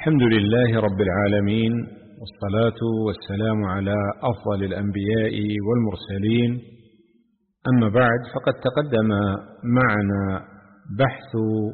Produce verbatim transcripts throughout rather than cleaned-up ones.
الحمد لله رب العالمين، والصلاة والسلام على أفضل الأنبياء والمرسلين. أما بعد، فقد تقدم معنا بحث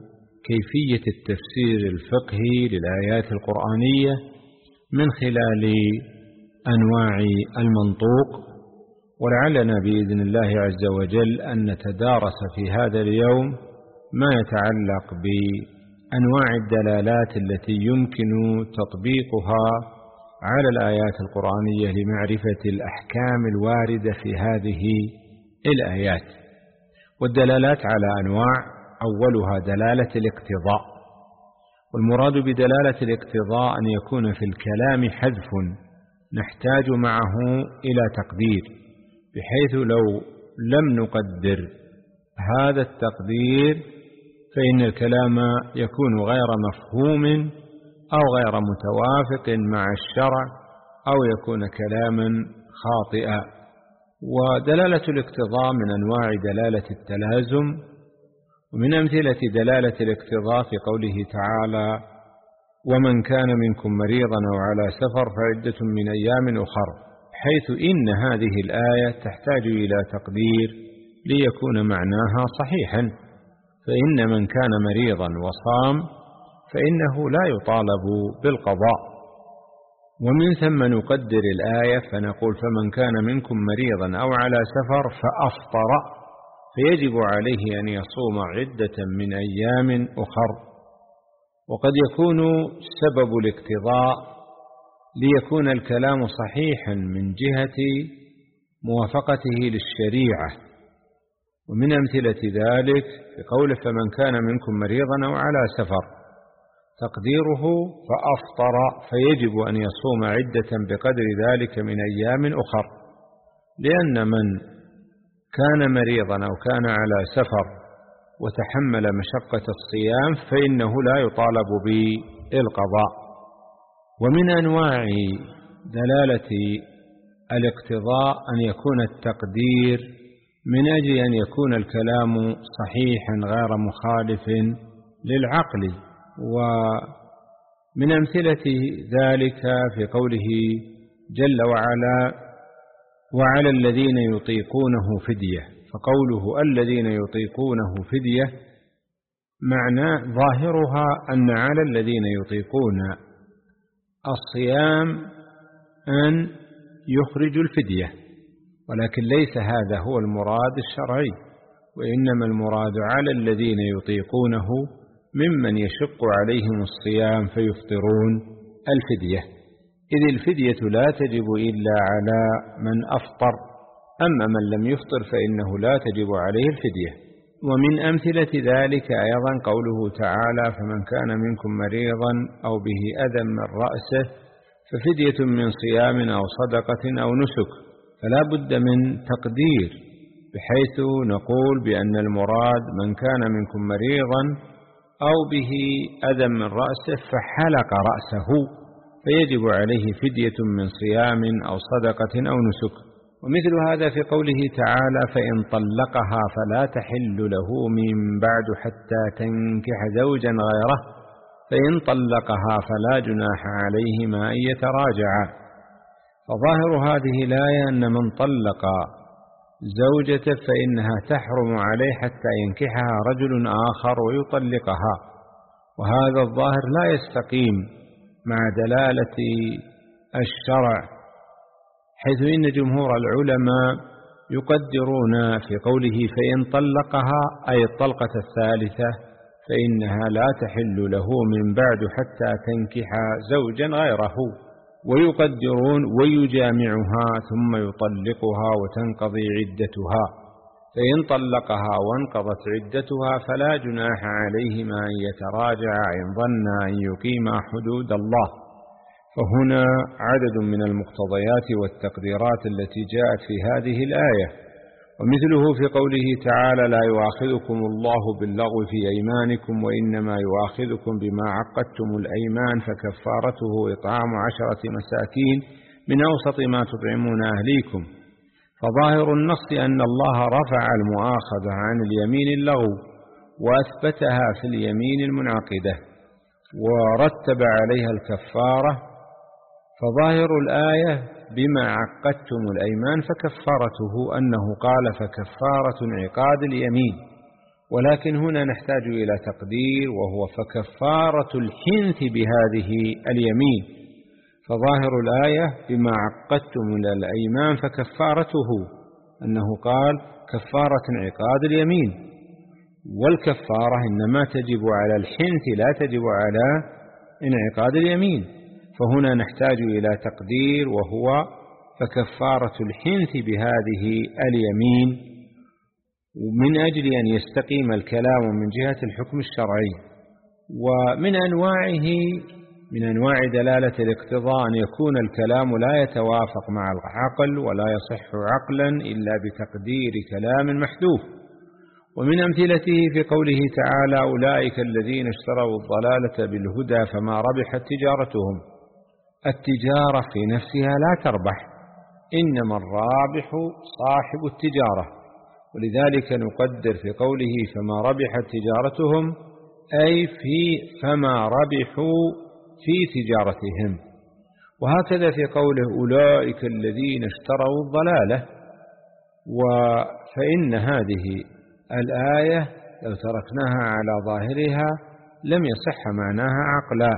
كيفية التفسير الفقهي للآيات القرآنية من خلال أنواع المنطوق، ولعلنا بإذن الله عز وجل أن نتدارس في هذا اليوم ما يتعلق بأنواع الدلالات التي يمكن تطبيقها على الآيات القرآنية لمعرفة الأحكام الواردة في هذه الآيات. والدلالات على أنواع، أولها دلالة الاقتضاء، والمراد بدلالة الاقتضاء أن يكون في الكلام حذف نحتاج معه إلى تقدير، بحيث لو لم نقدر هذا التقدير فإن الكلام يكون غير مفهوم أو غير متوافق مع الشرع، أو يكون كلاما خاطئا. ودلالة الاقتضاء من أنواع دلالة التلازم، ومن أمثلة دلالة الاقتضاء في قوله تعالى: ومن كان منكم مريضا أو على سفر فعدة من أيام أخر، حيث إن هذه الآية تحتاج إلى تقدير ليكون معناها صحيحا، فإن من كان مريضا وصام فإنه لا يطالب بالقضاء. ومن ثم نقدر الآية فنقول: فمن كان منكم مريضا أو على سفر فأفطر فيجب عليه أن يصوم عدة من أيام أخر. وقد يكون سبب الاقتضاء ليكون الكلام صحيحا من جهة موافقته للشريعة، ومن أمثلة ذلك في قوله: فمن كان منكم مريضا أو على سفر، تقديره فأفطر فيجب أن يصوم عدة بقدر ذلك من أيام أخر، لأن من كان مريضا أو كان على سفر وتحمل مشقة الصيام فإنه لا يطالب بالقضاء. ومن أنواع دلالة الاقتضاء أن يكون التقدير من أجل أن يكون الكلام صحيحا غير مخالف للعقل. ومن أمثلة ذلك في قوله جل وعلا: وعلى الذين يطيقونه فدية، فقوله الذين يطيقونه فدية معنى ظاهرها أن على الذين يطيقون الصيام أن يخرجوا الفدية، ولكن ليس هذا هو المراد الشرعي، وإنما المراد على الذين يطيقونه ممن يشق عليهم الصيام فيفطرون الفدية، إذ الفدية لا تجب إلا على من أفطر، أما من لم يفطر فإنه لا تجب عليه الفدية. ومن أمثلة ذلك أيضا قوله تعالى: فمن كان منكم مريضا أو به أذى من رأسه ففدية من صيام أو صدقة أو نسك. فلا بد من تقدير، بحيث نقول بأن المراد من كان منكم مريضا أو به أذى من رأسه فحلق رأسه فيجب عليه فدية من صيام أو صدقة أو نسك. ومثل هذا في قوله تعالى: فإن طلقها فلا تحل له من بعد حتى تنكح زوجا غيره فإن طلقها فلا جناح عليهما أن يتراجعا. فظاهر هذه الآية أن من طلق زوجته فإنها تحرم عليه حتى ينكحها رجل آخر ويطلقها، وهذا الظاهر لا يستقيم مع دلالة الشرع، حيث إن جمهور العلماء يقدرون في قوله فإن طلقها أي الطلقة الثالثة فإنها لا تحل له من بعد حتى تنكح زوجا غيره، ويقدرون ويجامعها ثم يطلقها وتنقضي عدتها، فإن طلقها وانقضت عدتها فلا جناح عليهما أن يتراجعا إن ظنا أن يقيما حدود الله. فهنا عدد من المقتضيات والتقديرات التي جاءت في هذه الآية. ومثله في قوله تعالى: لا يؤاخذكم الله باللغو في أيمانكم وإنما يؤاخذكم بما عقدتم الأيمان فكفارته إطعام عشرة مساكين من أوسط ما تطعمون أهليكم. فظاهر النص أن الله رفع المؤاخذة عن اليمين اللغو وأثبتها في اليمين المنعقدة، ورتب عليها الكفارة. فظاهر الآية بما عقدتم الأيمان فكفارته أنه قال فكفارة انعقاد اليمين، ولكن هنا نحتاج إلى تقدير وهو فكفارة الحنث بهذه اليمين. فظاهر الآية بما عقدتم الأيمان فكفارته أنه قال كفارة انعقاد اليمين، والكفارة إنما تجب على الحنث لا تجب على انعقاد اليمين، فهنا نحتاج إلى تقدير وهو فكفارة الحنث بهذه اليمين، من أجل أن يستقيم الكلام من جهة الحكم الشرعي. ومن أنواعه من أنواع دلالة الاقتضاء أن يكون الكلام لا يتوافق مع العقل ولا يصح عقلا إلا بتقدير كلام محذوف. ومن أمثلته في قوله تعالى أولئك الذين اشتروا الضلالة بالهدى فما ربحت تجارتهم. التجارة في نفسها لا تربح، إنما الرابح صاحب التجارة، ولذلك نقدر في قوله فما ربحت تجارتهم أي في فما ربحوا في تجارتهم. وهكذا في قوله أولئك الذين اشتروا الضلالة. فإن هذه الآية لو تركناها على ظاهرها لم يصح معناها عقلا.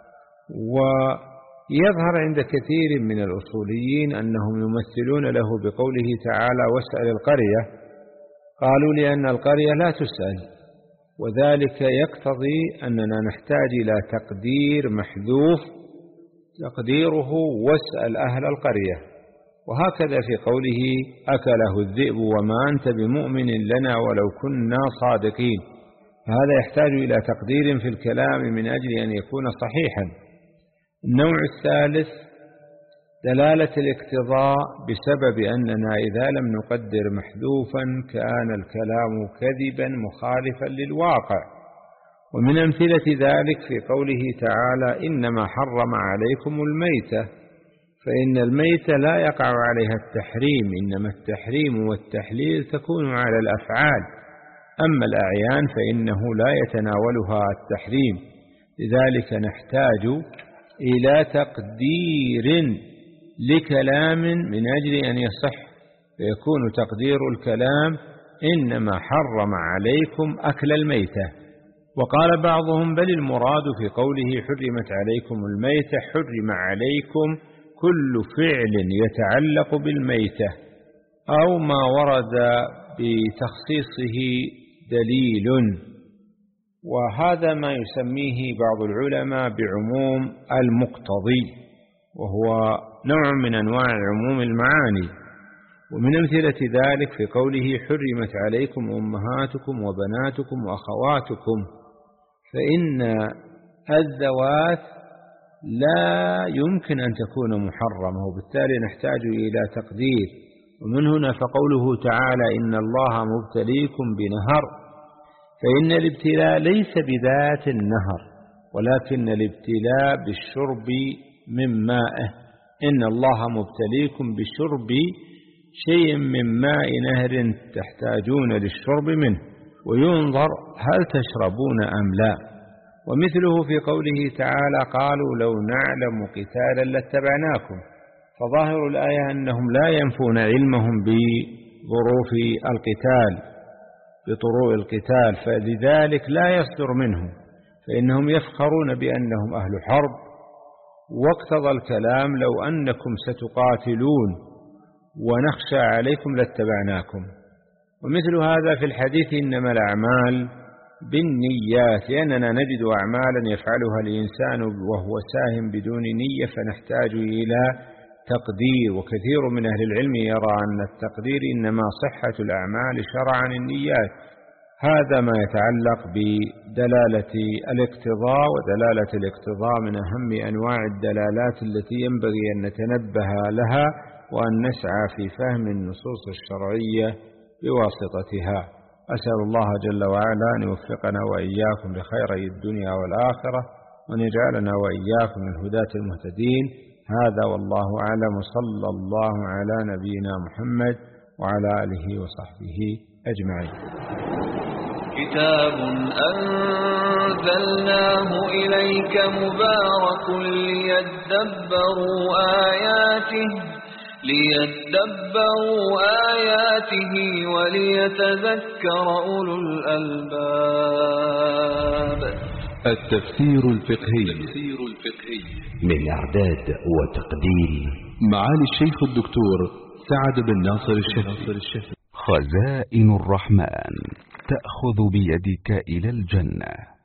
ويظهر عند كثير من الأصوليين أنهم يمثلون له بقوله تعالى واسأل القرية، قالوا لأن القرية لا تسأل، وذلك يقتضي أننا نحتاج إلى تقدير محذوف تقديره واسأل أهل القرية. وهكذا في قوله أكله الذئب وما أنت بمؤمن لنا ولو كنا صادقين، فهذا يحتاج إلى تقدير في الكلام من أجل أن يكون صحيحا. النوع الثالث دلالة الاقتضاء بسبب أننا إذا لم نقدر محذوفا كان الكلام كذبا مخالفا للواقع. ومن أمثلة ذلك في قوله تعالى إنما حرم عليكم الميتة، فإن الميتة لا يقع عليها التحريم، إنما التحريم والتحليل تكون على الأفعال، أما الأعيان فإنه لا يتناولها التحريم. لذلك نحتاج إلى تقدير لكلام من أجل أن يصح، فيكون تقدير الكلام إنما حرم عليكم أكل الميتة. وقال بعضهم بل المراد في قوله حرمت عليكم الميتة حرم عليكم كل فعل يتعلق بالميتة أو ما ورد بتخصيصه دليل، وهذا ما يسميه بعض العلماء بعموم المقتضي، وهو نوع من أنواع عموم المعاني. ومن أمثلة ذلك في قوله حرمت عليكم أمهاتكم وبناتكم وأخواتكم، فإن الذوات لا يمكن أن تكون محرمة، وبالتالي نحتاج إلى تقدير. ومن هنا فقوله تعالى إن الله مبتليكم بنهر، فإن الابتلاء ليس بذات النهر ولكن الابتلاء بالشرب من مائه. إن الله مبتليكم بشرب شيء من ماء نهر تحتاجون للشرب منه، وينظر هل تشربون أم لا. ومثله في قوله تعالى قالوا لو نعلم قتالا لاتبعناكم، فظاهر الآية أنهم لا ينفون علمهم بظروف القتال بطروء القتال، فلذلك لا يصدر منهم، فإنهم يفخرون بأنهم أهل حرب. واقتضى الكلام لو أنكم ستقاتلون ونخشى عليكم لاتبعناكم. ومثل هذا في الحديث إنما الأعمال بالنيات، لأننا نجد أعمالا يفعلها الإنسان وهو ساهم بدون نية فنحتاج إلى تقدير. وكثير من أهل العلم يرى أن التقدير إنما صحة الأعمال شرعا النيات. هذا ما يتعلق بدلالة الاقتضاء. ودلالة الاقتضاء من أهم أنواع الدلالات التي ينبغي أن نتنبه لها وأن نسعى في فهم النصوص الشرعية بواسطتها. أسأل الله جل وعلا أن يوفقنا وإياكم لخيري الدنيا والآخرة، وأن يجعلنا وإياكم من هداة المهتدين. هذا والله أعلم، صلى الله على نبينا محمد وعلى آله وصحبه أجمعين. كتاب أنزلناه إليك مبارك ليدبروا آياته ليدبروا آياته وليتذكر أولو الألباب. التفسير الفقهي من إعداد وتقديم معالي الشيخ الدكتور سعد بن ناصر الشافعي. خزائن الرحمن تأخذ بيدك إلى الجنة.